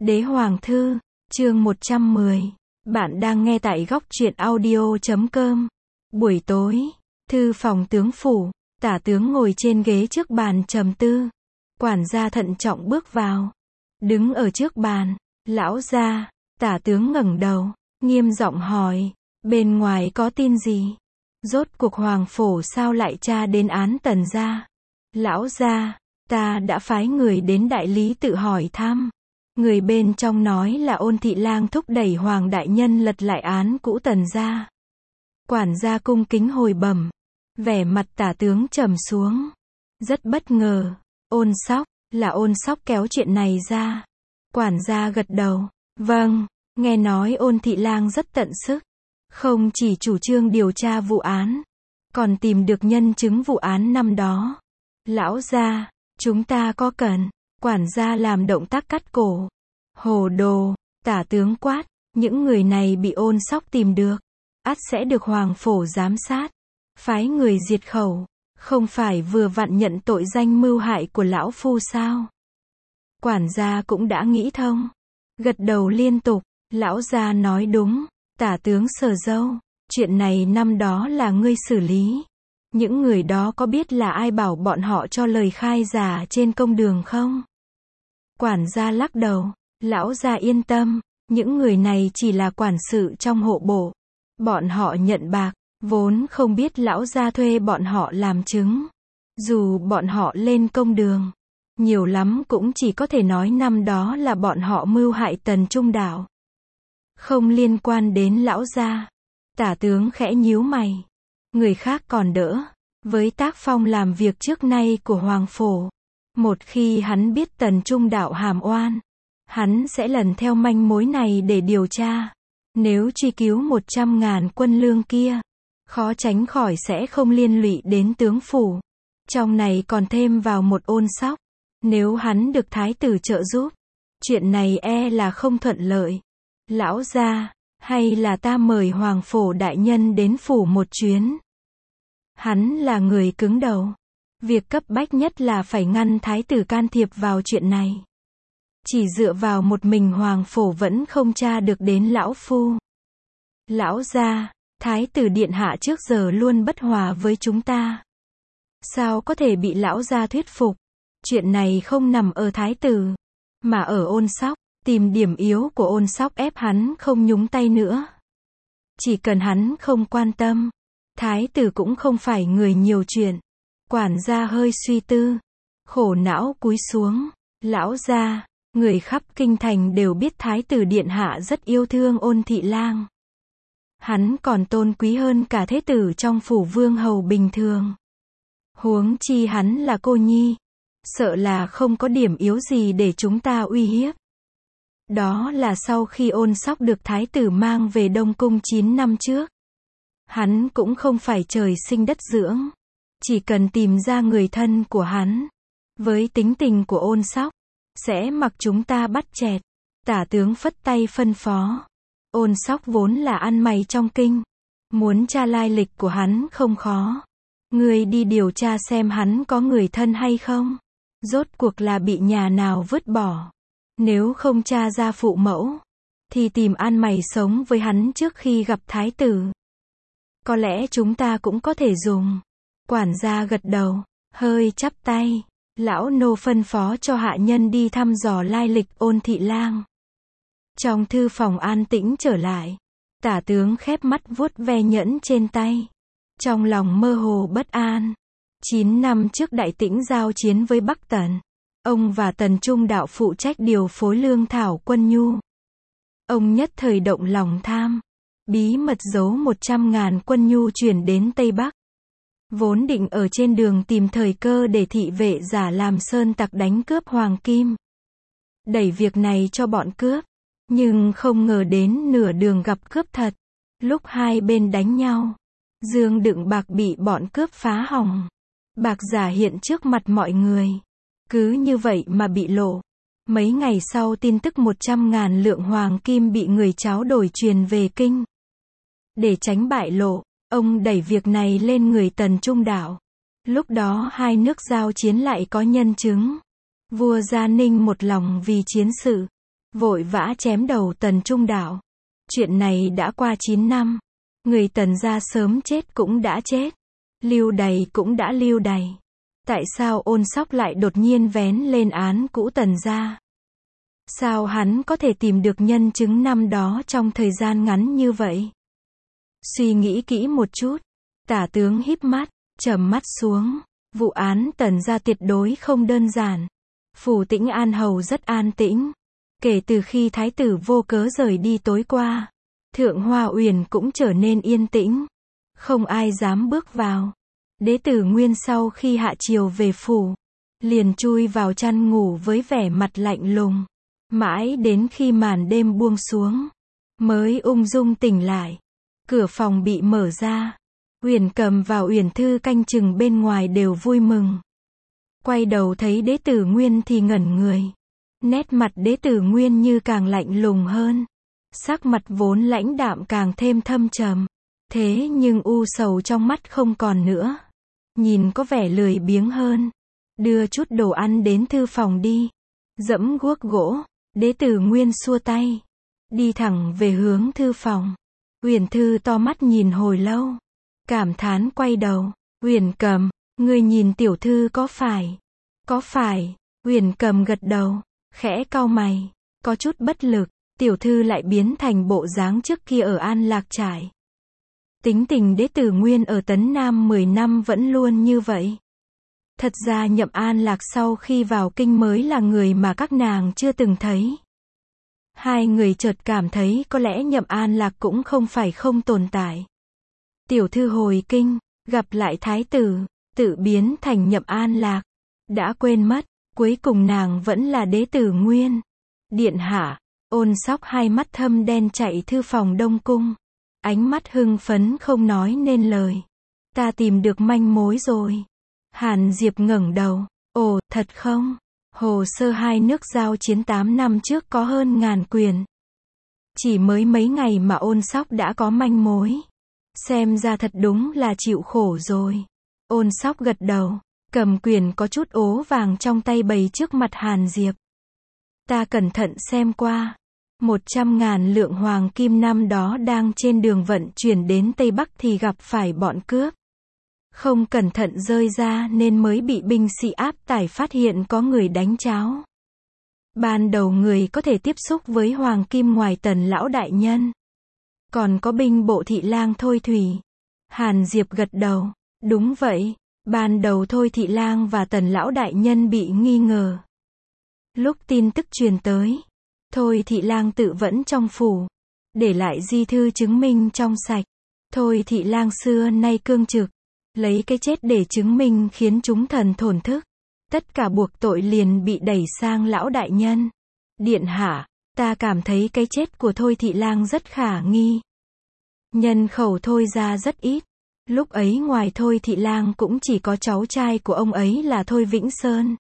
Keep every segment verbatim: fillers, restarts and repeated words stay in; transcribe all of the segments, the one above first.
Đế Hoàng Thư, chương một trăm mười. Bạn đang nghe tại góc truyện audio chấm com. Buổi tối, thư phòng tướng phủ, tả tướng ngồi trên ghế trước bàn trầm tư. Quản gia thận trọng bước vào. Đứng ở trước bàn, lão gia, tả tướng ngẩng đầu, nghiêm giọng hỏi, bên ngoài có tin gì? Rốt cuộc Hoàng Phổ sao lại tra đến án Tần gia? Lão gia, ta đã phái người đến đại lý tự hỏi thăm. Người bên trong nói là Ôn Thị Lang thúc đẩy Hoàng đại nhân lật lại án cũ Tần gia. Quản gia cung kính hồi bẩm, vẻ mặt tả tướng trầm xuống. Rất bất ngờ, Ôn Sóc, là Ôn Sóc kéo chuyện này ra. Quản gia gật đầu, vâng, nghe nói Ôn Thị Lang rất tận sức. Không chỉ chủ trương điều tra vụ án, còn tìm được nhân chứng vụ án năm đó. Lão gia, chúng ta có cần. Quản gia làm động tác cắt cổ. Hồ đồ, tả tướng quát, những người này bị Ôn Sóc tìm được, ắt sẽ được Hoàng Phổ giám sát, phái người diệt khẩu, không phải vừa vặn nhận tội danh mưu hại của lão phu sao? Quản gia cũng đã nghĩ thông, gật đầu liên tục, lão gia nói đúng, tả tướng sờ râu, chuyện này năm đó là ngươi xử lý. Những người đó có biết là ai bảo bọn họ cho lời khai giả trên công đường không? Quản gia lắc đầu, lão gia yên tâm, những người này chỉ là quản sự trong hộ bộ. Bọn họ nhận bạc, vốn không biết lão gia thuê bọn họ làm chứng. Dù bọn họ lên công đường, nhiều lắm cũng chỉ có thể nói năm đó là bọn họ mưu hại Tần Trung Đạo. Không liên quan đến lão gia. Tả tướng khẽ nhíu mày. Người khác còn đỡ, với tác phong làm việc trước nay của Hoàng Phổ. Một khi hắn biết Tần Trung Đạo hàm oan, hắn sẽ lần theo manh mối này để điều tra. Nếu truy cứu một trăm ngàn quân lương kia, khó tránh khỏi sẽ không liên lụy đến tướng phủ. Trong này còn thêm vào một Ôn Sóc. Nếu hắn được thái tử trợ giúp, chuyện này e là không thuận lợi. Lão gia, hay là ta mời Hoàng Phổ đại nhân đến phủ một chuyến? Hắn là người cứng đầu. Việc cấp bách nhất là phải ngăn thái tử can thiệp vào chuyện này. Chỉ dựa vào một mình Hoàng Phổ vẫn không tra được đến lão phu. Lão gia, thái tử điện hạ trước giờ luôn bất hòa với chúng ta. Sao có thể bị lão gia thuyết phục? Chuyện này không nằm ở thái tử, mà ở Ôn Sóc. Tìm điểm yếu của Ôn Sóc ép hắn không nhúng tay nữa. Chỉ cần hắn không quan tâm, thái tử cũng không phải người nhiều chuyện. Quản gia hơi suy tư, khổ não cúi xuống, lão gia, người khắp kinh thành đều biết thái tử điện hạ rất yêu thương Ôn Thị Lang. Hắn còn tôn quý hơn cả thế tử trong phủ vương hầu bình thường. Huống chi hắn là cô nhi, sợ là không có điểm yếu gì để chúng ta uy hiếp. Đó là sau khi Ôn Sóc được thái tử mang về Đông Cung chín năm trước. Hắn cũng không phải trời sinh đất dưỡng. Chỉ cần tìm ra người thân của hắn, với tính tình của Ôn Sóc, sẽ mặc chúng ta bắt chẹt. Tả tướng phất tay phân phó. Ôn Sóc vốn là ăn mày trong kinh. Muốn tra lai lịch của hắn không khó. Người đi điều tra xem hắn có người thân hay không. Rốt cuộc là bị nhà nào vứt bỏ. Nếu không tra ra phụ mẫu, thì tìm ăn mày sống với hắn trước khi gặp thái tử. Có lẽ chúng ta cũng có thể dùng. Quản gia gật đầu, hơi chắp tay. Lão nô phân phó cho hạ nhân đi thăm dò lai lịch Ôn Thị Lang. Trong thư phòng an tĩnh trở lại. Tả tướng khép mắt vuốt ve nhẫn trên tay. Trong lòng mơ hồ bất an. Chín năm trước Đại Tĩnh giao chiến với Bắc Tần. Ông và Tần Trung Đạo phụ trách điều phối lương thảo quân nhu. Ông nhất thời động lòng tham. Bí mật giấu một trăm ngàn quân nhu chuyển đến Tây Bắc. Vốn định ở trên đường tìm thời cơ để thị vệ giả làm sơn tặc đánh cướp hoàng kim. Đẩy việc này cho bọn cướp. Nhưng không ngờ đến nửa đường gặp cướp thật. Lúc hai bên đánh nhau, dương đựng bạc bị bọn cướp phá hỏng. Bạc giả hiện trước mặt mọi người. Cứ như vậy mà bị lộ. Mấy ngày sau tin tức một trăm ngàn lượng hoàng kim bị người cháu đổi truyền về kinh. Để tránh bại lộ, ông đẩy việc này lên người Tần Trung Đạo. Lúc đó hai nước giao chiến lại có nhân chứng. Vua Gia Ninh một lòng vì chiến sự. vội vã chém đầu Tần Trung Đạo. Chuyện này đã qua chín năm. Người Tần gia sớm chết cũng đã chết. Lưu đày cũng đã lưu đày. Tại sao Ôn Sóc lại đột nhiên vén lên án cũ Tần gia? Sao hắn có thể tìm được nhân chứng năm đó trong thời gian ngắn như vậy? Suy nghĩ kỹ một chút, Tả tướng híp mắt, trầm mắt xuống. Vụ án Tần gia tuyệt đối không đơn giản. Phủ Tĩnh An Hầu rất an tĩnh. Kể từ khi thái tử vô cớ rời đi tối qua, Thượng Hoa Uyển cũng trở nên yên tĩnh. Không ai dám bước vào. Đế tử Nguyên sau khi hạ triều về phủ, liền chui vào chăn ngủ với vẻ mặt lạnh lùng. Mãi đến khi màn đêm buông xuống, mới ung dung tỉnh lại. Cửa phòng bị mở ra. Uyển Cầm và Uyển Thư canh chừng bên ngoài đều vui mừng. Quay đầu thấy đế tử Nguyên thì ngẩn người. Nét mặt đế tử Nguyên như càng lạnh lùng hơn. Sắc mặt vốn lãnh đạm càng thêm thâm trầm. Thế nhưng u sầu trong mắt không còn nữa. Nhìn có vẻ lười biếng hơn. Đưa chút đồ ăn đến thư phòng đi. Dẫm guốc gỗ. Đế tử Nguyên xua tay. Đi thẳng về hướng thư phòng. Uyển Thư to mắt nhìn hồi lâu. Cảm thán quay đầu. Uyển Cầm, ngươi nhìn tiểu thư có phải? Có phải? Uyển Cầm gật đầu. Khẽ cau mày. Có chút bất lực. Tiểu thư lại biến thành bộ dáng trước kia ở An Lạc Trải. Tính tình đế tử Nguyên ở Tấn Nam mười năm vẫn luôn như vậy. Thật ra Nhậm An Lạc sau khi vào kinh mới là người mà các nàng chưa từng thấy. Hai người chợt cảm thấy có lẽ Nhậm An Lạc cũng không phải không tồn tại. Tiểu thư hồi kinh, gặp lại thái tử, tự biến thành Nhậm An Lạc. Đã quên mất, cuối cùng nàng vẫn là đế tử Nguyên. Điện hạ, Ôn Sóc hai mắt thâm đen chạy thư phòng Đông Cung. Ánh mắt hưng phấn không nói nên lời. Ta tìm được manh mối rồi. Hàn Diệp ngẩng đầu. Ồ, thật không? Hồ sơ hai nước giao chiến tám năm trước có hơn ngàn quyển. Chỉ mới mấy ngày mà Ôn Sóc đã có manh mối. Xem ra thật đúng là chịu khổ rồi. Ôn Sóc gật đầu, cầm quyển có chút ố vàng trong tay bày trước mặt Hàn Diệp. Ta cẩn thận xem qua. Một trăm ngàn lượng hoàng kim năm đó đang trên đường vận chuyển đến Tây Bắc thì gặp phải bọn cướp. Không cẩn thận rơi ra nên mới bị binh sĩ áp tải phát hiện có người đánh cháo. Ban đầu người có thể tiếp xúc với hoàng kim ngoài Tần lão đại nhân. Còn có binh bộ thị lang Thôi Thủy. Hàn Diệp gật đầu. Đúng vậy. Ban đầu Thôi thị lang và Tần lão đại nhân bị nghi ngờ. Lúc tin tức truyền tới, Thôi thị lang tự vẫn trong phủ, để lại di thư chứng minh trong sạch. Thôi thị lang xưa nay cương trực, lấy cái chết để chứng minh khiến chúng thần thổn thức. Tất cả buộc tội liền bị đẩy sang lão đại nhân. Điện hạ, ta cảm thấy cái chết của Thôi thị lang rất khả nghi. Nhân khẩu Thôi ra rất ít. Lúc ấy ngoài Thôi thị lang cũng chỉ có cháu trai của ông ấy là Thôi Vĩnh Sơn.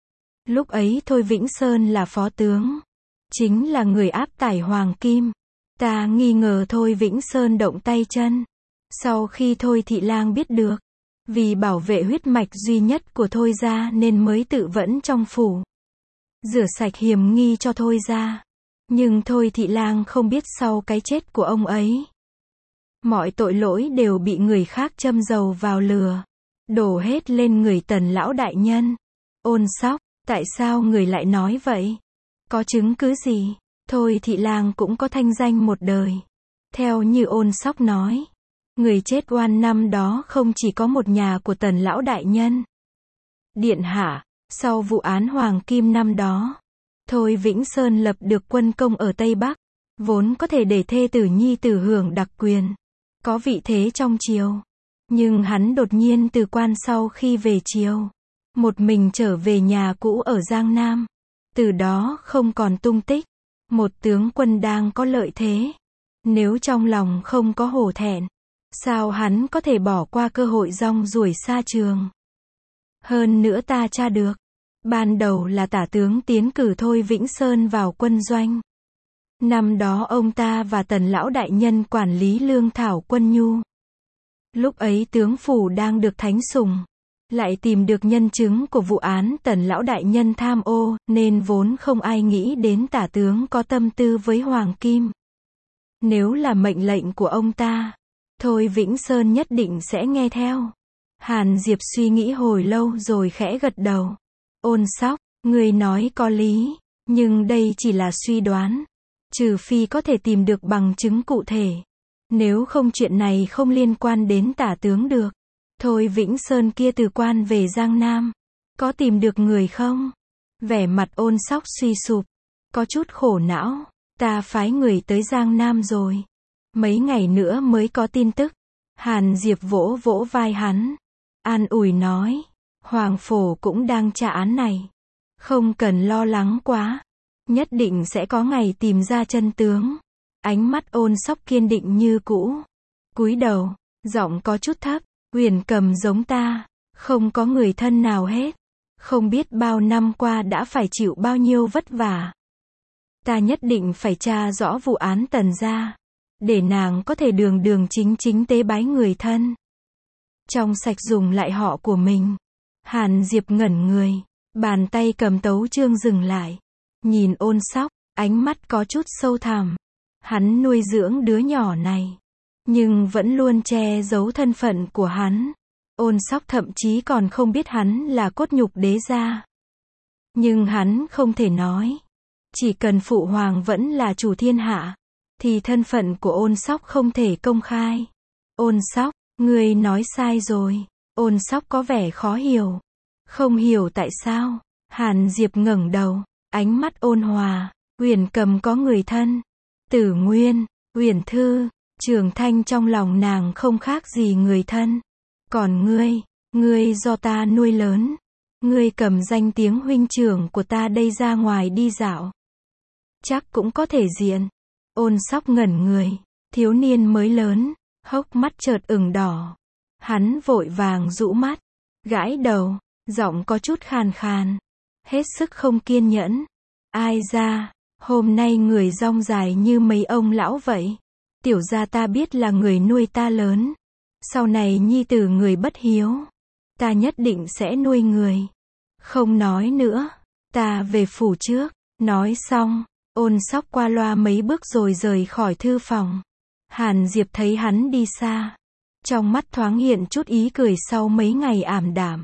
Lúc ấy Thôi Vĩnh Sơn là phó tướng, chính là người áp tải hoàng kim. Ta nghi ngờ Thôi Vĩnh Sơn động tay chân. Sau khi Thôi thị lang biết được, vì bảo vệ huyết mạch duy nhất của Thôi gia nên mới tự vẫn trong phủ, rửa sạch hiểm nghi cho Thôi gia. Nhưng Thôi thị lang không biết sau cái chết của ông ấy, mọi tội lỗi đều bị người khác châm dầu vào lửa, đổ hết lên người Tần lão đại nhân. Ôn Sóc, tại sao người lại nói vậy? Có chứng cứ gì? Thôi thị lang cũng có thanh danh một đời. Theo như Ôn Sóc nói, người chết oan năm đó không chỉ có một nhà của Tần lão đại nhân. Điện hạ, sau vụ án hoàng kim năm đó, Thôi Vĩnh Sơn lập được quân công ở Tây Bắc, vốn có thể để thê tử nhi tử hưởng đặc quyền, có vị thế trong triều. Nhưng hắn đột nhiên từ quan sau khi về triều, một mình trở về nhà cũ ở Giang Nam. Từ đó không còn tung tích. Một tướng quân đang có lợi thế, nếu trong lòng không có hổ thẹn, sao hắn có thể bỏ qua cơ hội rong ruổi xa trường? Hơn nữa ta tra được, ban đầu là tả tướng tiến cử Thôi Vĩnh Sơn vào quân doanh. Năm đó ông ta và Tần lão đại nhân quản lý lương thảo quân nhu. Lúc ấy tướng phủ đang được thánh sủng, lại tìm được nhân chứng của vụ án Tần lão đại nhân tham ô, nên vốn không ai nghĩ đến tả tướng có tâm tư với Hoàng Kim. Nếu là mệnh lệnh của ông ta, Thôi Vĩnh Sơn nhất định sẽ nghe theo. Hàn Diệp suy nghĩ hồi lâu rồi khẽ gật đầu. Ôn Sóc, người nói có lý, nhưng đây chỉ là suy đoán. Trừ phi có thể tìm được bằng chứng cụ thể. Nếu không chuyện này không liên quan đến tả tướng được. Thôi Vĩnh Sơn kia từ quan về Giang Nam. Có tìm được người không? Vẻ mặt Ôn Sóc suy sụp. Có chút khổ não. Ta phái người tới Giang Nam rồi. Mấy ngày nữa mới có tin tức. Hàn Diệp vỗ vỗ vai hắn. An ủi nói. Hoàng Phổ cũng đang tra án này. Không cần lo lắng quá. Nhất định sẽ có ngày tìm ra chân tướng. Ánh mắt Ôn Sóc kiên định như cũ. Cúi đầu, giọng có chút thấp. Huyền Cầm giống ta, không có người thân nào hết. Không biết bao năm qua đã phải chịu bao nhiêu vất vả. Ta nhất định phải tra rõ vụ án Tần gia, để nàng có thể đường đường chính chính tế bái người thân. Trong sạch dùng lại họ của mình. Hàn Diệp ngẩn người, bàn tay cầm tấu chương dừng lại. Nhìn Ôn Sóc, ánh mắt có chút sâu thẳm. Hắn nuôi dưỡng đứa nhỏ này, nhưng vẫn luôn che giấu thân phận của hắn. Ôn Sóc thậm chí còn không biết hắn là cốt nhục đế gia. Nhưng hắn không thể nói. Chỉ cần phụ hoàng vẫn là chủ thiên hạ, thì thân phận của Ôn Sóc không thể công khai. Ôn Sóc, ngươi nói sai rồi. Ôn Sóc có vẻ khó hiểu. Không hiểu tại sao. Hàn Diệp ngẩng đầu, ánh mắt ôn hòa. Huyền Cầm có người thân. Tử Nguyên, Huyền Thư, Trường Thanh trong lòng nàng không khác gì người thân. Còn ngươi, ngươi do ta nuôi lớn. Ngươi cầm danh tiếng huynh trưởng của ta đây ra ngoài đi dạo. Chắc cũng có thể diện. Ôn Sóc ngẩn người. Thiếu niên mới lớn, hốc mắt chợt ửng đỏ. Hắn vội vàng rũ mắt, gãi đầu, giọng có chút khàn khàn. Hết sức không kiên nhẫn. Ai ra, hôm nay người rong dài như mấy ông lão vậy. Tiểu gia ta biết là người nuôi ta lớn. Sau này nhi tử người bất hiếu, ta nhất định sẽ nuôi người. Không nói nữa, ta về phủ trước. Nói xong, Ôn Sóc qua loa mấy bước rồi rời khỏi thư phòng. Hàn Diệp thấy hắn đi xa, trong mắt thoáng hiện chút ý cười sau mấy ngày ảm đạm.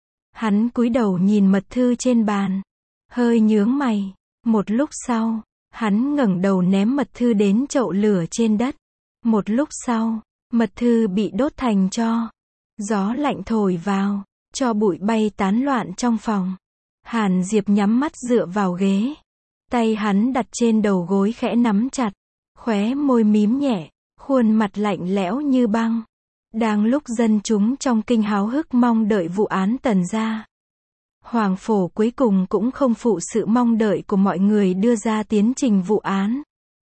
Hắn cúi đầu nhìn mật thư trên bàn, hơi nhướng mày. Một lúc sau, hắn ngẩng đầu ném mật thư đến chậu lửa trên đất. Một lúc sau, mật thư bị đốt thành tro. Gió lạnh thổi vào, tro bụi bay tán loạn trong phòng. Hàn Diệp nhắm mắt dựa vào ghế. Tay hắn đặt trên đầu gối khẽ nắm chặt. Khóe môi mím nhẹ, khuôn mặt lạnh lẽo như băng. Đang lúc dân chúng trong kinh háo hức mong đợi vụ án Tần gia, Hoàng Phổ cuối cùng cũng không phụ sự mong đợi của mọi người đưa ra tiến trình vụ án.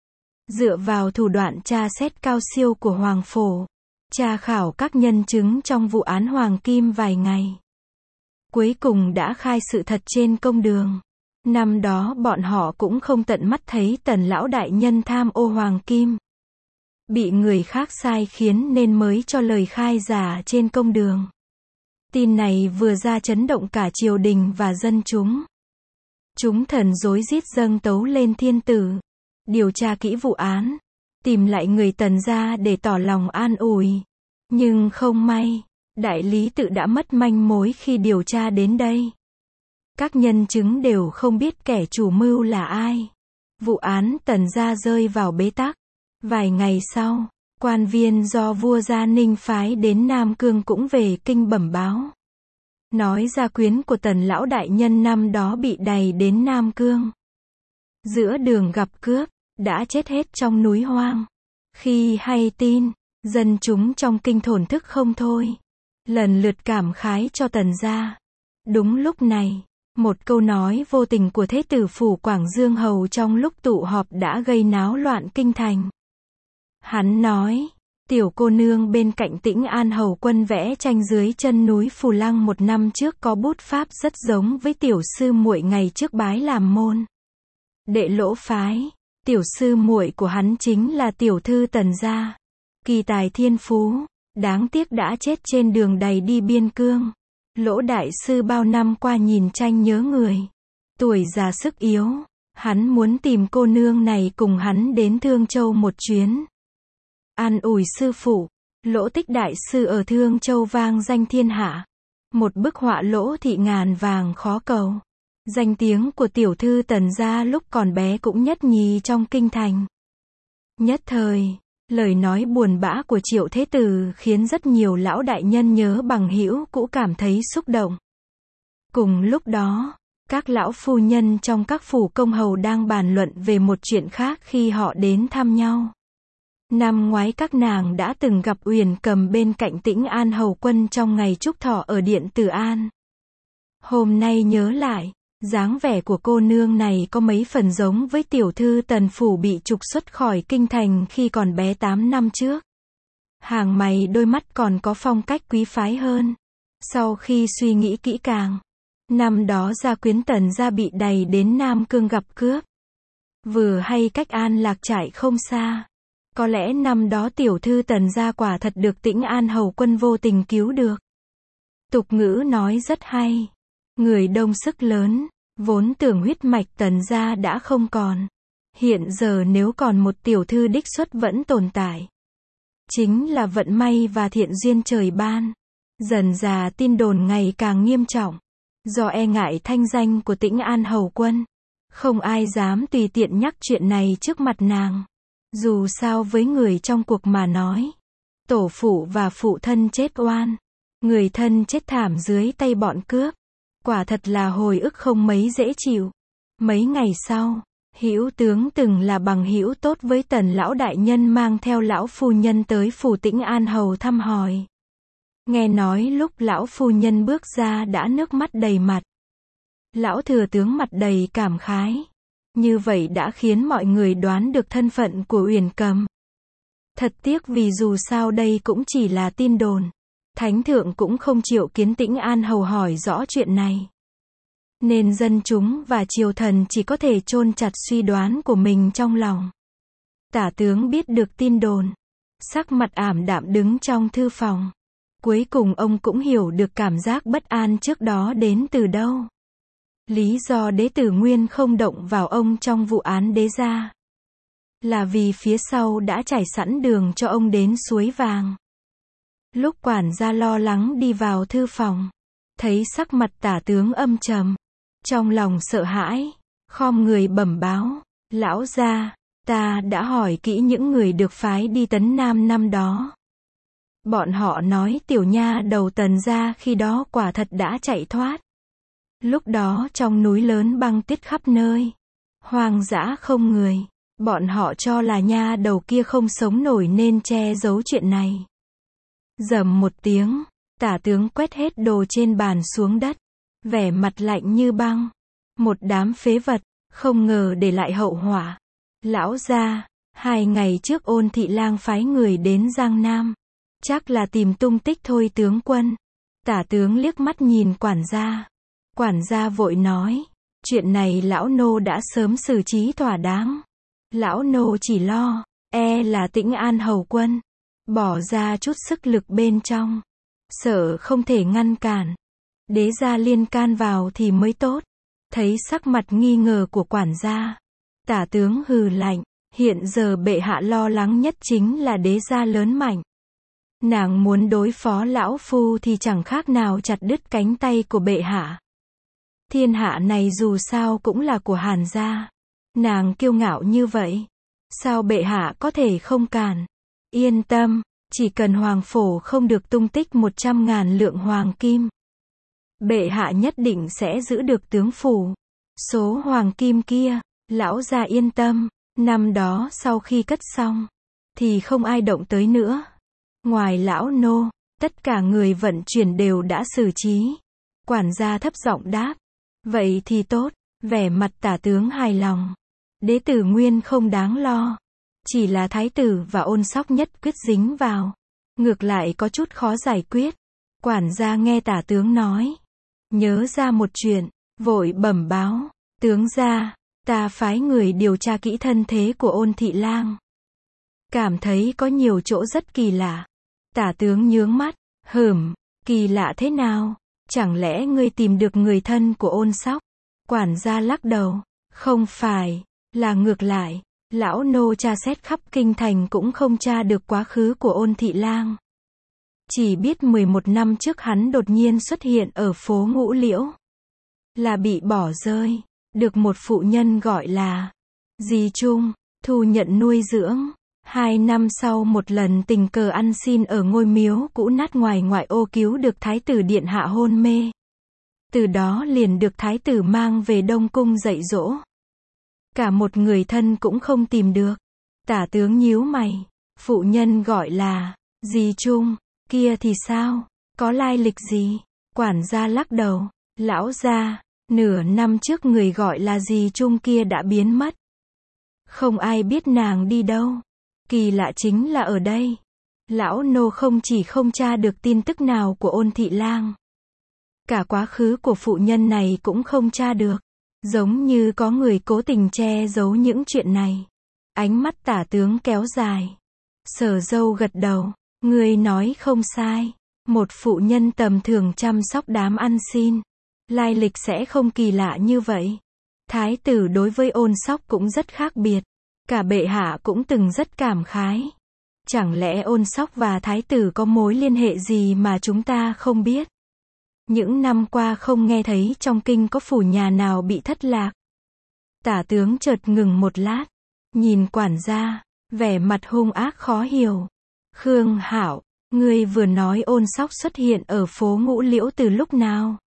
Dựa vào thủ đoạn tra xét cao siêu của Hoàng Phổ, tra khảo các nhân chứng trong vụ án Hoàng Kim vài ngày, cuối cùng đã khai sự thật trên công đường. Năm đó bọn họ cũng không tận mắt thấy Tần lão đại nhân tham ô Hoàng Kim, bị người khác sai khiến nên mới cho lời khai giả trên công đường. Tin này vừa ra chấn động cả triều đình và dân chúng. Chúng thần rối rít dâng tấu lên thiên tử, điều tra kỹ vụ án, tìm lại người Tần gia để tỏ lòng an ủi. Nhưng không may, đại lý tự đã mất manh mối khi điều tra đến đây. Các nhân chứng đều không biết kẻ chủ mưu là ai. Vụ án Tần gia rơi vào bế tắc. Vài ngày sau, quan viên do vua Gia Ninh phái đến Nam Cương cũng về kinh bẩm báo. Nói gia quyến của Tần lão đại nhân năm đó bị đày đến Nam Cương. Giữa đường gặp cướp, đã chết hết trong núi hoang. Khi hay tin, dân chúng trong kinh thổn thức không thôi. Lần lượt cảm khái cho Tần gia. Đúng lúc này, một câu nói vô tình của Thế tử phủ Quảng Dương Hầu trong lúc tụ họp đã gây náo loạn kinh thành. Hắn nói, tiểu cô nương bên cạnh Tĩnh An Hầu quân vẽ tranh dưới chân núi Phù Lăng một năm trước có bút pháp rất giống với tiểu sư muội ngày trước bái làm môn đệ Lỗ phái. Tiểu sư muội của hắn chính là tiểu thư Tần gia, kỳ tài thiên phú, đáng tiếc đã chết trên đường đày đi biên cương. Lỗ đại sư bao năm qua nhìn tranh nhớ người. Tuổi già sức yếu, hắn muốn tìm cô nương này cùng hắn đến Thương Châu một chuyến. An ủi sư phụ, Lỗ Tích đại sư ở Thương Châu vang danh thiên hạ. Một bức họa lỗ thị ngàn vàng khó cầu. Danh tiếng của tiểu thư Tần gia lúc còn bé cũng nhất nhì trong kinh thành. Nhất thời, lời nói buồn bã của Triệu Thế Tử khiến rất nhiều lão đại nhân nhớ bằng hữu cũ cảm thấy xúc động. Cùng lúc đó, các lão phu nhân trong các phủ công hầu đang bàn luận về một chuyện khác khi họ đến thăm nhau. Năm ngoái các nàng đã từng gặp Uyển Cầm bên cạnh Tĩnh An hầu quân trong ngày chúc thọ ở điện Từ An. Hôm nay nhớ lại, dáng vẻ của cô nương này có mấy phần giống với tiểu thư Tần phủ bị trục xuất khỏi kinh thành khi còn bé tám năm trước. Hàng mày đôi mắt còn có phong cách quý phái hơn. Sau khi suy nghĩ kỹ càng, năm đó gia quyến Tần gia bị đày đến Nam Cương gặp cướp. Vừa hay cách An Lạc trại không xa. Có lẽ năm đó tiểu thư Tần gia quả thật được Tĩnh An hầu quân vô tình cứu được. Tục ngữ nói rất hay. Người đông sức lớn, vốn tưởng huyết mạch Tần gia đã không còn. Hiện giờ nếu còn một tiểu thư đích xuất vẫn tồn tại. Chính là vận may và thiện duyên trời ban. Dần dà tin đồn ngày càng nghiêm trọng. Do e ngại thanh danh của Tĩnh An hầu quân, không ai dám tùy tiện nhắc chuyện này trước mặt nàng. Dù sao với người trong cuộc mà nói, tổ phụ và phụ thân chết oan, người thân chết thảm dưới tay bọn cướp, quả thật là hồi ức không mấy dễ chịu. Mấy ngày sau, Hữu tướng từng là bằng hữu tốt với Tần lão đại nhân mang theo lão phu nhân tới phủ Tĩnh An hầu thăm hỏi. Nghe nói lúc lão phu nhân bước ra đã nước mắt đầy mặt. Lão thừa tướng mặt đầy cảm khái. Như vậy đã khiến mọi người đoán được thân phận của Uyển Cầm. Thật tiếc vì dù sao đây cũng chỉ là tin đồn. Thánh thượng cũng không chịu kiến Tĩnh An hầu hỏi rõ chuyện này. Nên dân chúng và triều thần chỉ có thể chôn chặt suy đoán của mình trong lòng. Tả tướng biết được tin đồn, sắc mặt ảm đạm đứng trong thư phòng. Cuối cùng ông cũng hiểu được cảm giác bất an trước đó đến từ đâu. Lý do đế tử Nguyên không động vào ông trong vụ án đế gia, là vì phía sau đã trải sẵn đường cho ông đến suối vàng. Lúc quản gia lo lắng đi vào thư phòng, thấy sắc mặt tả tướng âm trầm, trong lòng sợ hãi, khom người bẩm báo, lão gia, ta đã hỏi kỹ những người được phái đi Tấn Nam năm đó. Bọn họ nói tiểu nha đầu Tần gia khi đó quả thật đã chạy thoát. Lúc đó trong núi lớn băng tuyết khắp nơi, hoang dã không người, bọn họ cho là nha đầu kia không sống nổi nên che giấu chuyện này. Rầm một tiếng, tả tướng quét hết đồ trên bàn xuống đất, vẻ mặt lạnh như băng. Một đám phế vật, không ngờ để lại hậu họa. Lão gia, hai ngày trước Ôn thị lang phái người đến Giang Nam, chắc là tìm tung tích Thôi tướng quân. Tả tướng liếc mắt nhìn quản gia. Quản gia vội nói, chuyện này lão nô đã sớm xử trí thỏa đáng. Lão nô chỉ lo, e là Tĩnh An hầu quân, bỏ ra chút sức lực bên trong, sợ không thể ngăn cản. Đế gia liên can vào thì mới tốt. Thấy sắc mặt nghi ngờ của quản gia, tả tướng hừ lạnh, hiện giờ bệ hạ lo lắng nhất chính là đế gia lớn mạnh. Nàng muốn đối phó lão phu thì chẳng khác nào chặt đứt cánh tay của bệ hạ. Thiên hạ này dù sao cũng là của Hàn gia. Nàng kiêu ngạo như vậy, sao bệ hạ có thể không cản? Yên tâm, chỉ cần hoàng phổ không được tung tích một trăm ngàn lượng hoàng kim, bệ hạ nhất định sẽ giữ được tướng phủ. Số hoàng kim kia, lão gia yên tâm, năm đó sau khi cất xong, thì không ai động tới nữa. Ngoài lão nô, tất cả người vận chuyển đều đã xử trí. Quản gia thấp giọng đáp, vậy thì tốt, vẻ mặt tả tướng hài lòng. Đế tử Nguyên không đáng lo, chỉ là thái tử và Ôn Sóc nhất quyết dính vào, ngược lại có chút khó giải quyết. Quản gia nghe tả tướng nói, nhớ ra một chuyện, vội bẩm báo, tướng gia, ta phái người điều tra kỹ thân thế của Ôn thị lang. Cảm thấy có nhiều chỗ rất kỳ lạ. Tả tướng nhướng mắt, hửm, kỳ lạ thế nào? Chẳng lẽ ngươi tìm được người thân của Ôn Sóc? Quản gia lắc đầu. Không phải, là ngược lại. Lão nô tra xét khắp kinh thành cũng không tra được quá khứ của Ôn thị lang. Chỉ biết mười một năm trước hắn đột nhiên xuất hiện ở phố Ngũ Liễu. Là bị bỏ rơi. Được một phụ nhân gọi là Dì Trung, thu nhận nuôi dưỡng. Hai năm sau một lần tình cờ ăn xin ở ngôi miếu cũ nát ngoài ngoại ô cứu được thái tử điện hạ hôn mê. Từ đó liền được thái tử mang về Đông Cung dạy dỗ. Cả một người thân cũng không tìm được. Tả tướng nhíu mày. Phụ nhân gọi là Dì Trung, kia thì sao? Có lai lịch gì? Quản gia lắc đầu. Lão gia, nửa năm trước người gọi là Dì Trung kia đã biến mất. Không ai biết nàng đi đâu. Kỳ lạ chính là ở đây. Lão nô không chỉ không tra được tin tức nào của Ôn thị lang. Cả quá khứ của phụ nhân này cũng không tra được. Giống như có người cố tình che giấu những chuyện này. Ánh mắt tả tướng kéo dài. Sở Dâu gật đầu. Người nói không sai. Một phụ nhân tầm thường chăm sóc đám ăn xin. Lai lịch sẽ không kỳ lạ như vậy. Thái tử đối với Ôn Sóc cũng rất khác biệt. Cả bệ hạ cũng từng rất cảm khái. Chẳng lẽ Ôn Sóc và thái tử có mối liên hệ gì mà chúng ta không biết? Những năm qua không nghe thấy trong kinh có phủ nhà nào bị thất lạc. Tả tướng chợt ngừng một lát. Nhìn quản gia. Vẻ mặt hung ác khó hiểu. Khương Hạo, ngươi vừa nói Ôn Sóc xuất hiện ở phố Ngũ Liễu từ lúc nào?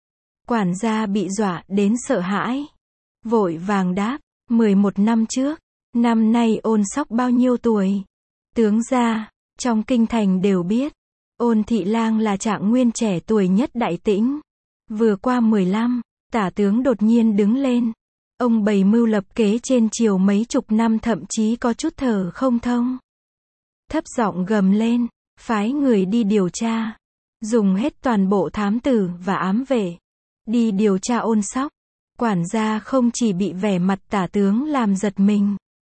Quản gia bị dọa đến sợ hãi. Vội vàng đáp. mười một năm trước. Năm nay Ôn Sóc bao nhiêu tuổi? Tướng gia, trong kinh thành đều biết. Ôn thị lang là trạng nguyên trẻ tuổi nhất Đại Tĩnh. Vừa qua mười lăm, tả tướng đột nhiên đứng lên. Ông bày mưu lập kế trên triều mấy chục năm thậm chí có chút thở không thông. Thấp giọng gầm lên, phái người đi điều tra. Dùng hết toàn bộ thám tử và ám vệ. Đi điều tra Ôn Sóc. Quản gia không chỉ bị vẻ mặt tả tướng làm giật mình.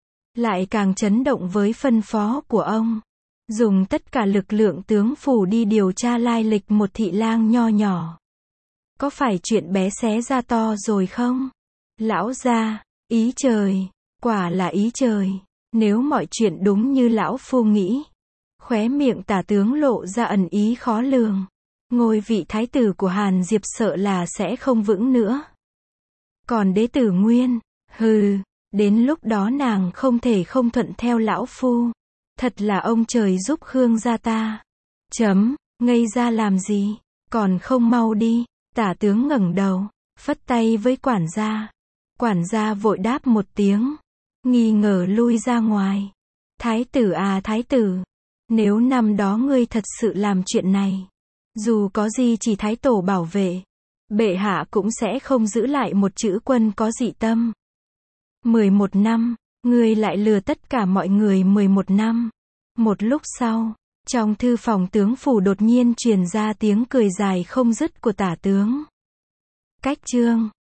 Lại càng chấn động với phân phó của ông. Dùng tất cả lực lượng tướng phủ đi điều tra lai lịch một thị lang nho nhỏ. Có phải chuyện bé xé ra to rồi không? Lão gia, ý trời, quả là ý trời. Nếu mọi chuyện đúng như lão phu nghĩ. Khóe miệng tả tướng lộ ra ẩn ý khó lường. Ngôi vị thái tử của Hàn Diệp sợ là sẽ không vững nữa. Còn đế tử Nguyên, hừ, đến lúc đó nàng không thể không thuận theo lão phu. Thật là ông trời giúp Khương gia ta. Chấm, ngây ra làm gì, còn không mau đi. Tả tướng ngẩng đầu, phất tay với quản gia. Quản gia vội đáp một tiếng, nghi ngờ lui ra ngoài. Thái tử à thái tử, nếu năm đó ngươi thật sự làm chuyện này, dù có gì chỉ thái tổ bảo vệ, bệ hạ cũng sẽ không giữ lại một chữ quân có dị tâm. mười một năm, ngươi lại lừa tất cả mọi người mười một năm. Một lúc sau, trong thư phòng tướng phủ đột nhiên truyền ra tiếng cười dài không dứt của tả tướng. Cách chương